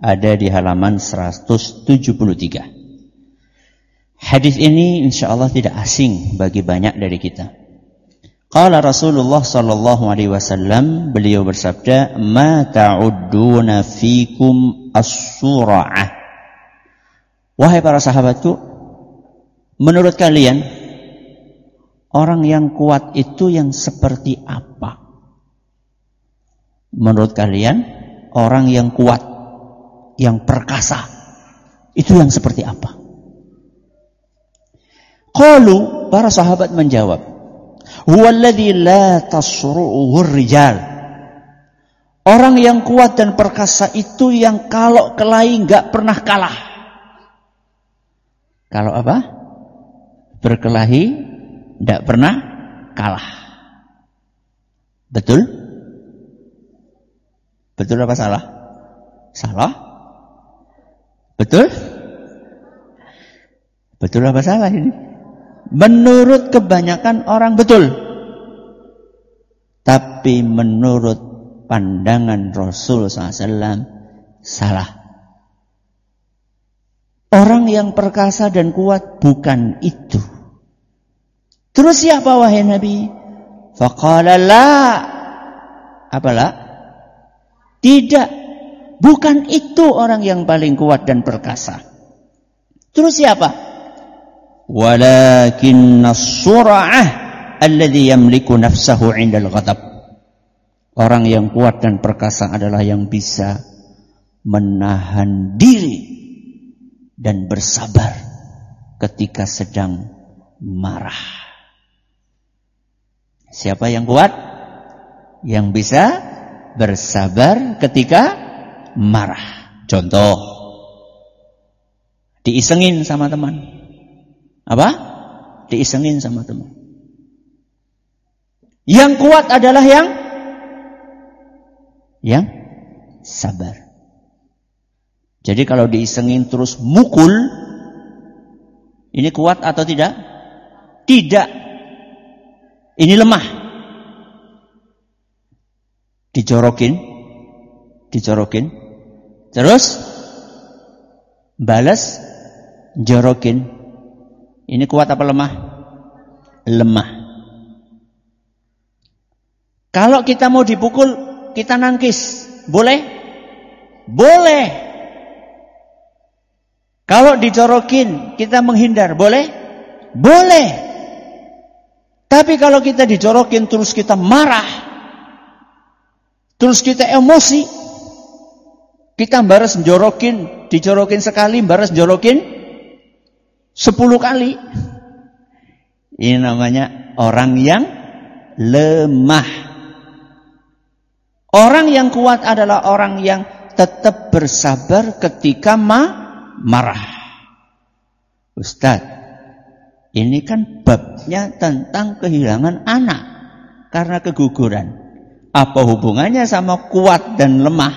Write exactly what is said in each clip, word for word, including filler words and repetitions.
ada di halaman seratus tujuh puluh tiga. Hadis ini insyaallah tidak asing bagi banyak dari kita. Qala Rasulullah sallallahu alaihi wasallam, beliau bersabda, "Ma ta'udduna fikum as-sura'ah." Wahai para sahabatku, menurut kalian orang yang kuat itu yang seperti apa? Menurut kalian orang yang kuat, yang perkasa, itu yang seperti apa? Qalu, para sahabat menjawab, huwallazi la tasru'uhu rijal. Orang yang kuat dan perkasa itu yang kalau kelahi enggak pernah kalah. Kalau apa? Berkelahi enggak pernah kalah. Betul? Betul apa salah? Salah? Betul? Betul apa salah ini? Menurut kebanyakan orang betul. Tapi menurut pandangan Rasul sallallahu alaihi wasallam salah. Orang yang perkasa dan kuat bukan itu. Terus siapa wahai Nabi? Faqala la. Apalah? Tidak. Bukan itu orang yang paling kuat dan perkasa. Terus siapa? Walakinna as-sura'ah alladhi yamliku nafsahu 'inda al-ghadab. Orang yang kuat dan perkasa adalah yang bisa menahan diri dan bersabar ketika sedang marah. Siapa yang kuat? Yang bisa bersabar ketika marah. Contoh, diisengin sama teman. Apa? Diisengin sama teman. Yang kuat adalah yang yang sabar. Jadi kalau diisengin terus mukul, ini kuat atau tidak? Tidak. Ini lemah. Dijorokin, dijorokin, terus balas, jorokin. Ini kuat apa lemah? Lemah. Kalau kita mau dipukul, kita nangkis. Boleh? Boleh. Kalau dicorokin, kita menghindar. Boleh? Boleh. Tapi kalau kita dicorokin terus kita marah, terus kita emosi, kita baras jorokin, dicorokin sekali, baras jorokin sepuluh kali. Ini namanya orang yang lemah. Orang yang kuat adalah orang yang tetap bersabar ketika ma- marah. Ustadz, ini kan babnya tentang kehilangan anak karena keguguran. Apa hubungannya sama kuat dan lemah?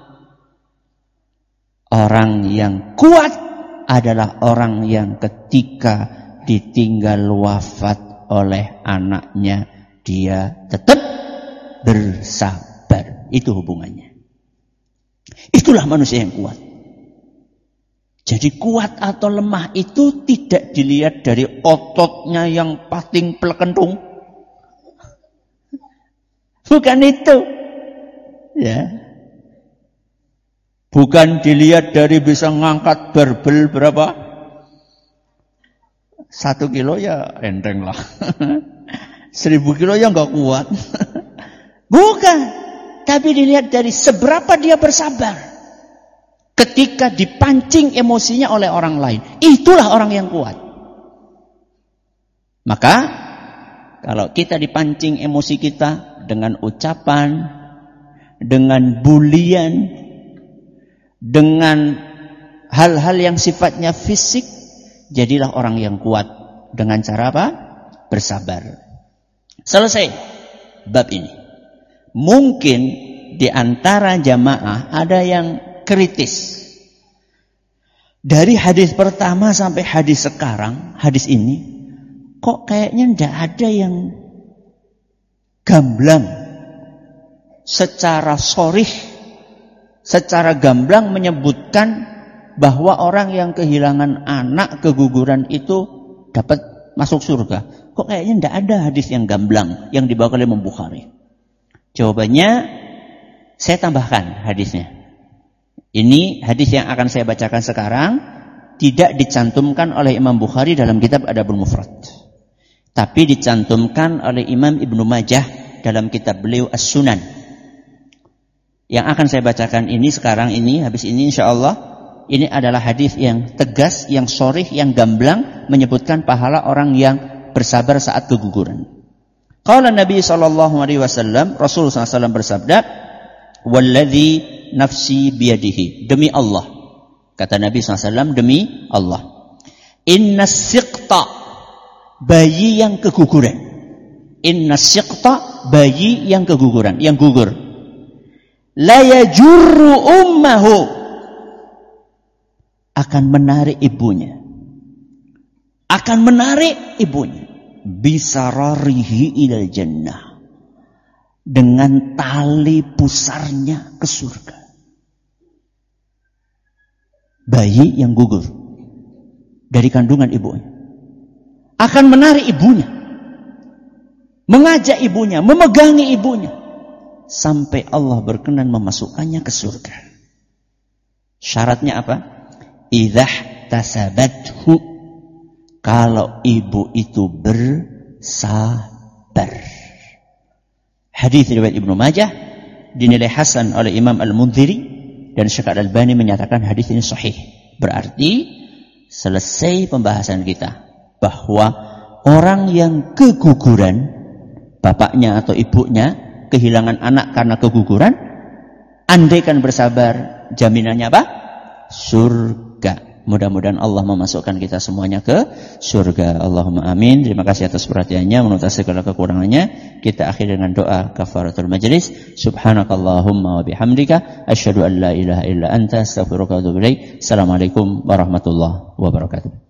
Orang yang kuat adalah orang yang ketika ditinggal wafat oleh anaknya, dia tetap bersabar. Itu hubungannya. Itulah manusia yang kuat. Jadi kuat atau lemah itu tidak dilihat dari ototnya yang pating pelekentung. Bukan itu. Ya. Bukan dilihat dari bisa ngangkat barbel berapa? Satu kilo ya enteng lah. Seribu kilo ya nggak kuat. Bukan. Tapi dilihat dari seberapa dia bersabar ketika dipancing emosinya oleh orang lain. Itulah orang yang kuat. Maka kalau kita dipancing emosi kita dengan ucapan, dengan bulian, dengan hal-hal yang sifatnya fisik, jadilah orang yang kuat. Dengan cara apa? Bersabar. Selesai bab ini. Mungkin di antara jamaah ada yang kritis. Dari hadis pertama sampai hadis sekarang, hadis ini, kok kayaknya tidak ada yang gamblang secara sharih, secara gamblang menyebutkan bahwa orang yang kehilangan anak keguguran itu dapat masuk surga. Kok kayaknya tidak ada hadis yang gamblang yang dibawa oleh Imam Bukhari? Jawabannya saya tambahkan hadisnya. Ini hadis yang akan saya bacakan sekarang tidak dicantumkan oleh Imam Bukhari dalam kitab Adabul Mufrad, tapi dicantumkan oleh Imam Ibnu Majah dalam kitab beliau As-Sunan. Yang akan saya bacakan ini sekarang ini, habis ini insyaallah, ini adalah hadis yang tegas, yang sharih, yang gamblang menyebutkan pahala orang yang bersabar saat keguguran. Qala Nabi sallallahu alaihi wasallam, Rasul sallallahu alaihi wasallam bersabda, "Walladzi nafsi biyadihi." Demi Allah, kata Nabi sallallahu alaihi wasallam, demi Allah. Inna siqta, bayi yang keguguran. Inna siqta, bayi yang keguguran, yang gugur. La yajurru ummahu, akan menarik ibunya. Akan menarik ibunya. Bisararihi ilal jannah, dengan tali pusarnya ke surga. Bayi yang gugur dari kandungan ibunya akan menarik ibunya, mengajak ibunya, memegangi ibunya, sampai Allah berkenan memasukkannya ke surga. Syaratnya apa? Idzah tasabathu, kalau ibu itu bersabar. Hadis riwayat Ibnu Majah dinilai hasan oleh Imam Al-Mundhiri dan Syekh Al-Albani menyatakan hadis ini sahih. Berarti selesai pembahasan kita bahwa orang yang keguguran, bapaknya atau ibunya kehilangan anak karena keguguran, andaikan bersabar, jaminannya apa? Surga. Mudah-mudahan Allah memasukkan kita semuanya ke surga. Allahumma amin. Terima kasih atas perhatiannya. Menurut segala kekurangannya, kita akhiri dengan doa kafaratul majlis. Subhanakallahumma wa bihamdika asyhadu an la ilaha illa anta astaghfiruka wa atubu ilaik. Assalamualaikum warahmatullahi wabarakatuh.